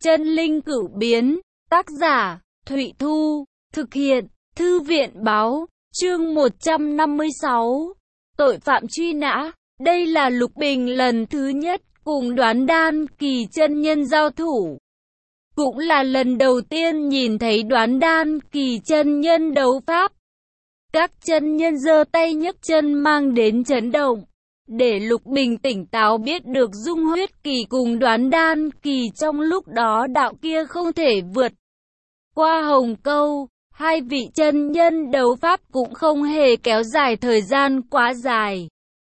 Chân linh cửu biến, tác giả, Thụy Thu, thực hiện, Thư viện báo, chương 156, tội phạm truy nã. Đây là Lục Bình lần thứ nhất cùng Đoán Đan Kỳ chân nhân giao thủ. Cũng là lần đầu tiên nhìn thấy Đoán Đan Kỳ chân nhân đấu pháp. Các chân nhân giơ tay nhấc chân mang đến chấn động. Để Lục Bình tỉnh táo biết được Dung Huyết Kỳ cùng Đoán Đan Kỳ trong lúc đó đạo kia không thể vượt qua hồng câu. Hai vị chân nhân đấu pháp cũng không hề kéo dài thời gian quá dài.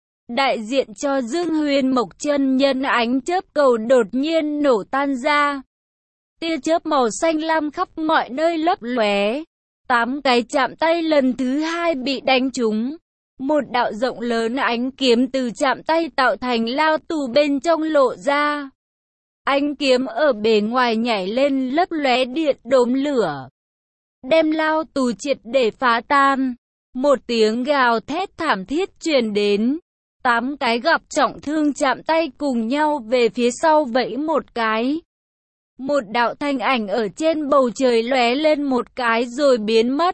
Đại diện cho Dương Huyền Mộc chân nhân ánh chớp cầu đột nhiên nổ tan ra. Tia chớp màu xanh lam khắp mọi nơi lấp lóe. 8 cái chạm tay lần thứ hai bị đánh trúng. Một đạo rộng lớn ánh kiếm từ chạm tay tạo thành lao tù bên trong lộ ra. Ánh kiếm ở bề ngoài nhảy lên lấp lóe điện đốm lửa, đem lao tù triệt để phá tan. Một tiếng gào thét thảm thiết truyền đến. 8 cái gặp trọng thương chạm tay cùng nhau về phía sau vẫy một cái. Một đạo thanh ảnh ở trên bầu trời lóe lên một cái rồi biến mất.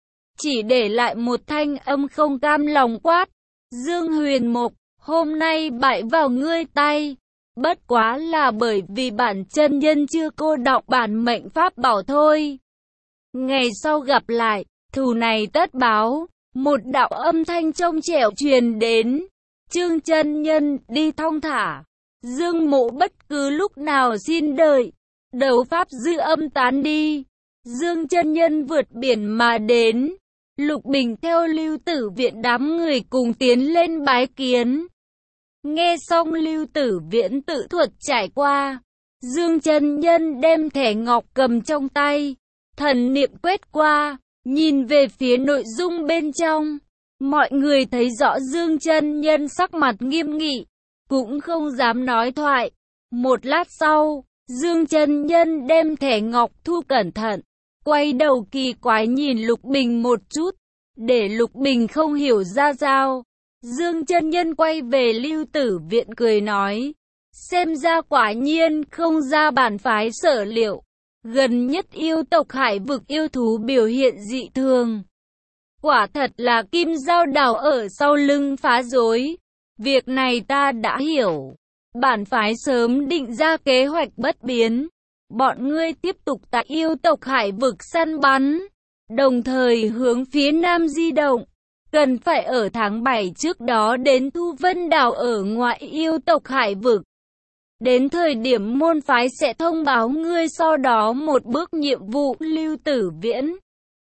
Chỉ để lại một thanh âm không cam lòng quát. Dương Huyền Mộc, hôm nay bại vào ngươi tay. Bất quá là bởi vì bản chân nhân chưa cô đọng bản mệnh pháp bảo thôi. Ngày sau gặp lại, thù này tất báo. Một đạo âm thanh trong trẻo truyền đến. Trương chân nhân, đi thong thả. Dương Mộ bất cứ lúc nào xin đợi. Đấu pháp dư âm tán đi. Dương chân nhân vượt biển mà đến. Lục Bình theo Lưu Tử Viễn đám người cùng tiến lên bái kiến. Nghe xong Lưu Tử Viễn tự thuật trải qua. Dương chân nhân đem thẻ ngọc cầm trong tay. Thần niệm quét qua, nhìn về phía nội dung bên trong. Mọi người thấy rõ Dương chân nhân sắc mặt nghiêm nghị, cũng không dám nói thoại. Một lát sau, Dương chân nhân đem thẻ ngọc thu cẩn thận, quay đầu kỳ quái nhìn Lục Bình một chút, để Lục Bình không hiểu ra sao. Dương chân nhân quay về Lưu Tử Viễn cười nói, xem ra quả nhiên không ra bản phái sở liệu. Gần nhất yêu tộc Hải vực yêu thú biểu hiện dị thường. Quả thật là Kim Giao Đảo ở sau lưng phá rối. Việc này ta đã hiểu. Bản phái sớm định ra kế hoạch bất biến. Bọn ngươi tiếp tục tại yêu tộc Hải vực săn bắn, đồng thời hướng phía nam di động. Cần phải ở tháng 7 trước đó đến Thu Vân Đảo ở ngoại yêu tộc Hải vực. Đến thời điểm môn phái sẽ thông báo ngươi sau đó một bước nhiệm vụ. Lưu Tử Viễn,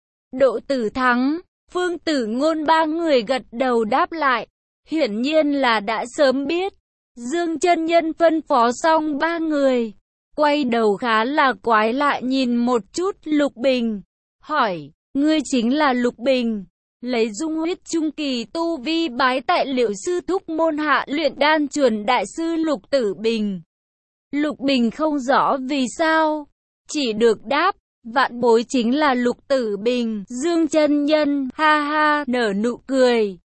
Đỗ Tử Thắng, Phương Tử Ngôn ba người gật đầu đáp lại. Hiển nhiên là đã sớm biết. Dương chân nhân phân phó xong ba người, quay đầu khá là quái lại nhìn một chút Lục Bình, hỏi, ngươi chính là Lục Bình, lấy Dung Huyết trung kỳ tu vi bái tại Liệu sư thúc môn hạ luyện đan chuẩn đại sư Lục Tử Bình. Lục Bình không rõ vì sao, chỉ được đáp, vạn bối chính là Lục Tử Bình. Dương chân nhân ha ha nở nụ cười,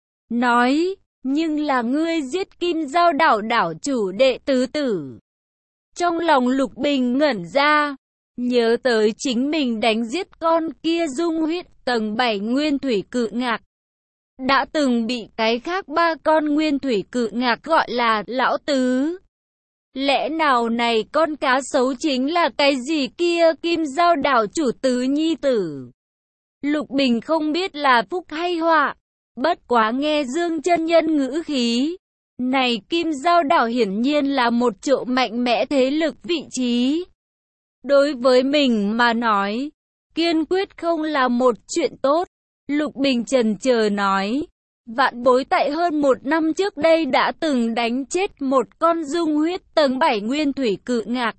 nói, nhưng là ngươi giết Kim Giao Đảo đảo chủ đệ tứ tử. Trong lòng Lục Bình ngẩn ra, nhớ tới chính mình đánh giết con kia Dung Huyết tầng 7 nguyên thủy cự ngạc. Đã từng bị cái khác 3 con nguyên thủy cự ngạc gọi là lão tứ. Lẽ nào này con cá sấu chính là cái gì kia Kim Giao Đảo chủ tứ nhi tử? Lục Bình không biết là phúc hay họa. Bất quá nghe Dương chân nhân ngữ khí, này Kim Giao Đảo hiển nhiên là một chỗ mạnh mẽ thế lực vị trí. Đối với mình mà nói, kiên quyết không là một chuyện tốt. Lục Bình chần chờ nói, vạn bối tại hơn 1 năm trước đây đã từng đánh chết một con Dung Huyết tầng 7 nguyên thủy cự ngạc.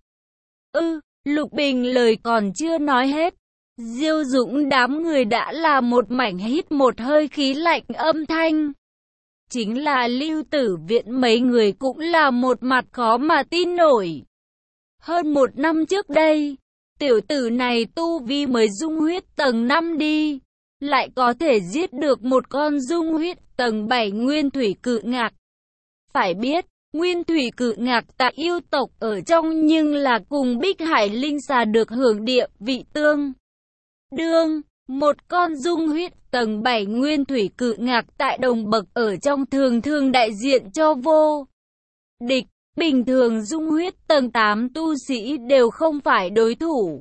Lục Bình lời còn chưa nói hết, Diêu Dũng đám người đã là một mảnh hít một hơi khí lạnh âm thanh. Chính là Lưu Tử Viễn mấy người cũng là một mặt khó mà tin nổi. Hơn 1 năm trước đây, tiểu tử này tu vi mới Dung Huyết tầng 5 đi, lại có thể giết được một con Dung Huyết tầng 7 nguyên thủy cự ngạc. Phải biết, Nguyên thủy cự ngạc tại yêu tộc ở trong nhưng là cùng Bích Hải linh xà được hưởng địa vị tương đương. Một con dung huyết tầng 7 nguyên thủy cự ngạc tại đồng bậc ở trong thường thường đại diện cho vô địch. Bình thường dung huyết tầng 8 tu sĩ đều không phải đối thủ,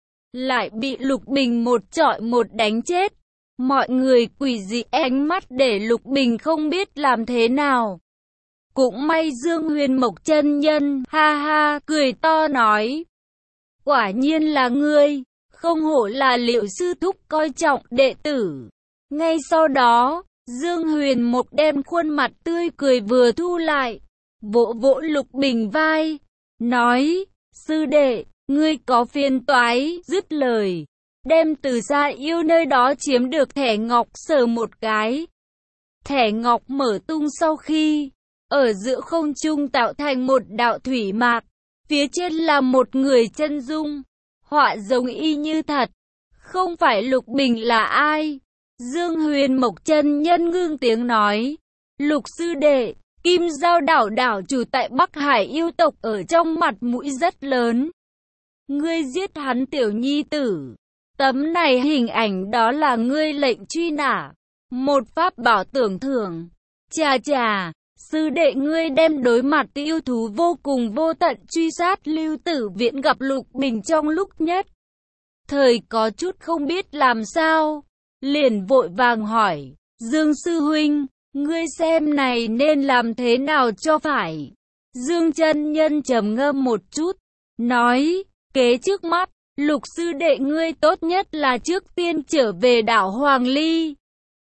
lại bị Lục Bình một chọi một đánh chết. Mọi người quỷ dị ánh mắt để Lục Bình không biết làm thế nào. Cũng may Dương Huyền Mộc chân nhân ha ha cười to nói: quả nhiên là ngươi, không hổ là Liệu sư thúc coi trọng đệ tử. Ngay sau đó, Dương Huyền Mộc đem khuôn mặt tươi cười vừa thu lại, vỗ vỗ Lục Bình vai, nói: sư đệ, ngươi có phiền toái. Dứt lời, đem từ xa yêu nơi đó chiếm được thẻ ngọc sờ một cái. Thẻ ngọc mở tung sau khi ở giữa không trung tạo thành một đạo thủy mạc, phía trên là một người chân dung, họa giống y như thật. Không phải Lục Bình là ai? Dương Huyền Mộc chân nhân ngưng tiếng nói: Lục sư đệ, Kim Giao đảo đảo chủ tại Bắc Hải yêu tộc ở trong mặt mũi rất lớn. Ngươi giết hắn tiểu nhi tử. Tấm này hình ảnh đó là ngươi lệnh truy nã. Một pháp bảo tưởng thưởng. Chà chà, sư đệ ngươi đem đối mặt yêu thú vô cùng vô tận truy sát Lưu Tử Viễn gặp Lục Bình trong lúc nhất thời có chút không biết làm sao, liền vội vàng hỏi: Dương sư huynh, ngươi xem này nên làm thế nào cho phải? Dương chân nhân trầm ngâm một chút, nói: kế trước mắt, Lục sư đệ ngươi tốt nhất là trước tiên trở về đảo Hoàng Ly.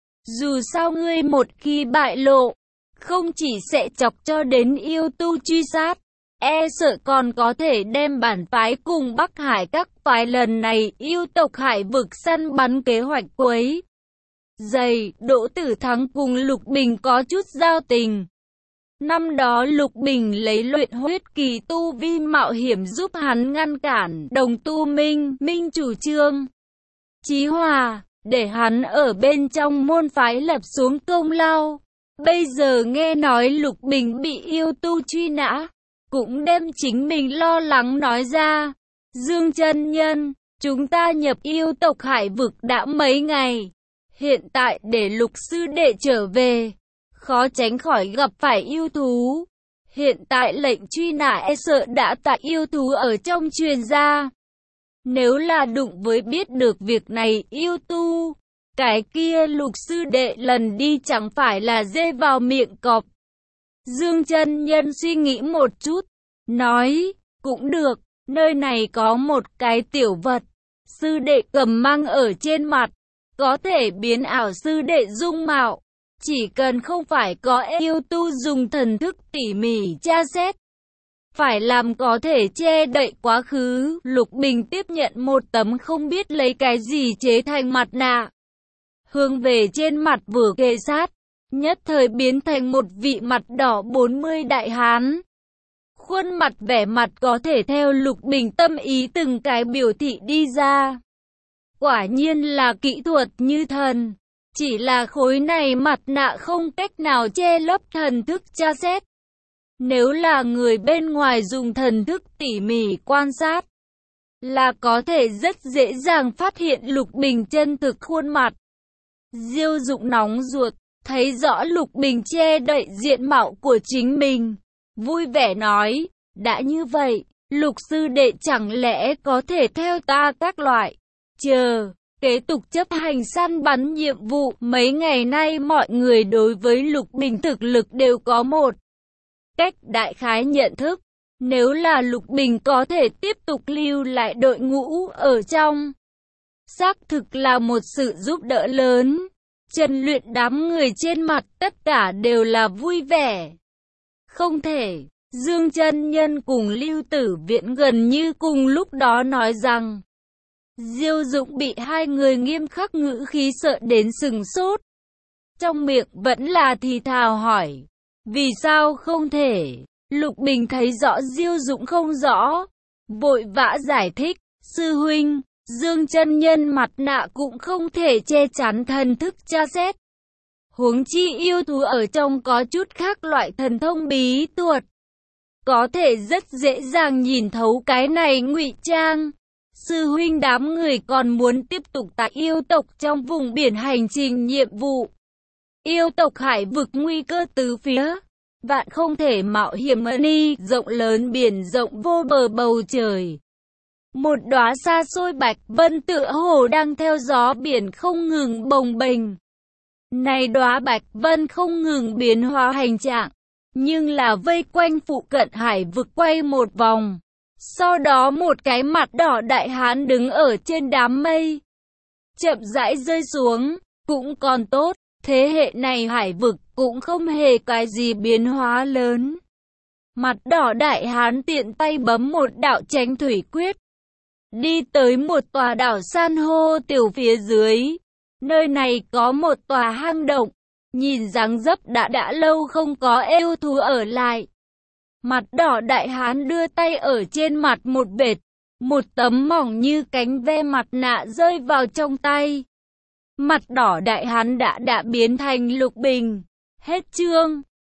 Dù sao ngươi một khi bại lộ, không chỉ sẽ chọc cho đến yêu tu truy sát, e sợ còn có thể đem bản phái cùng Bắc Hải các phái lần này yêu tộc Hải vực săn bắn kế hoạch quấy dày. Đỗ Tử Thắng cùng Lục Bình có chút giao tình. Năm đó Lục Bình lấy luyện huyết kỳ tu vi mạo hiểm giúp hắn ngăn cản đồng tu minh chủ trương chí hòa, để hắn ở bên trong môn phái lập xuống công lao. Bây giờ nghe nói Lục Bình bị yêu tu truy nã, cũng đem chính mình lo lắng nói ra. Dương chân nhân, chúng ta nhập yêu tộc Hải vực đã mấy ngày, hiện tại để Lục sư đệ trở về, khó tránh khỏi gặp phải yêu thú. Hiện tại lệnh truy nã e sợ đã tại yêu thú ở trong truyền ra. Nếu là đụng với biết được việc này yêu tu, cái kia Lục sư đệ lần đi chẳng phải là dê vào miệng cọp. Dương chân nhân suy nghĩ một chút, nói: cũng được, nơi này có một cái tiểu vật, sư đệ cầm mang ở trên mặt, có thể biến ảo sư đệ dung mạo. Chỉ cần không phải có yêu tu dùng thần thức tỉ mỉ tra xét, phải làm có thể che đậy quá khứ. Lục Bình tiếp nhận một tấm không biết lấy cái gì chế thành mặt nạ, hướng về trên mặt vừa kề sát, nhất thời biến thành một vị mặt đỏ 40 đại hán. Khuôn mặt vẻ mặt có thể theo Lục Bình tâm ý từng cái biểu thị đi ra. Quả nhiên là kỹ thuật như thần. Chỉ là khối này mặt nạ không cách nào che lấp thần thức tra xét. Nếu là người bên ngoài dùng thần thức tỉ mỉ quan sát, là có thể rất dễ dàng phát hiện Lục Bình chân thực khuôn mặt. Diêu Dụng nóng ruột, thấy rõ Lục Bình che đậy diện mạo của chính mình, vui vẻ nói: đã như vậy, Lục sư đệ chẳng lẽ có thể theo ta các loại kế tục chấp hành săn bắn nhiệm vụ. Mấy ngày nay mọi người đối với Lục Bình thực lực đều có một cách đại khái nhận thức. Nếu là Lục Bình có thể tiếp tục lưu lại đội ngũ ở trong, xác thực là một sự giúp đỡ lớn. Trần Luyện đám người trên mặt tất cả đều là vui vẻ. Không thể, Dương chân nhân cùng Lưu Tử Viễn gần như cùng lúc đó nói rằng. Diêu Dụng bị hai người nghiêm khắc ngữ khí sợ đến sừng sốt. Trong miệng vẫn là thì thào hỏi: vì sao không thể? Lục Bình thấy rõ Diêu Dụng không rõ, vội vã giải thích: sư huynh, Dương chân nhân mặt nạ cũng không thể che chắn thần thức tra xét. Huống chi yêu thú ở trong có chút khác loại thần thông bí thuật, có thể rất dễ dàng nhìn thấu cái này ngụy trang. Sư huynh đám người còn muốn tiếp tục tại yêu tộc trong vùng biển hành trình nhiệm vụ. Yêu tộc hải vực nguy cơ tứ phía, vạn không thể mạo hiểm đi, rộng lớn biển rộng vô bờ bầu trời. Một đóa xa xôi bạch vân tựa hồ đang theo gió biển không ngừng bồng bềnh. Này đóa bạch vân không ngừng biến hóa hành trạng, nhưng là vây quanh phụ cận hải vực quay một vòng. Sau đó một cái mặt đỏ đại hán đứng ở trên đám mây, chậm rãi rơi xuống, cũng còn tốt, thế hệ này hải vực cũng không hề cái gì biến hóa lớn. Mặt đỏ đại hán tiện tay bấm một đạo chánh thủy quyết, đi tới một tòa đảo san hô tiểu phía dưới. Nơi này có một tòa hang động, nhìn dáng dấp đã lâu không có yêu thú ở lại. Mặt đỏ đại hán đưa tay ở trên mặt một vệt, một tấm mỏng như cánh ve mặt nạ rơi vào trong tay. Mặt đỏ đại hán đã biến thành Lục Bình. Hết chương.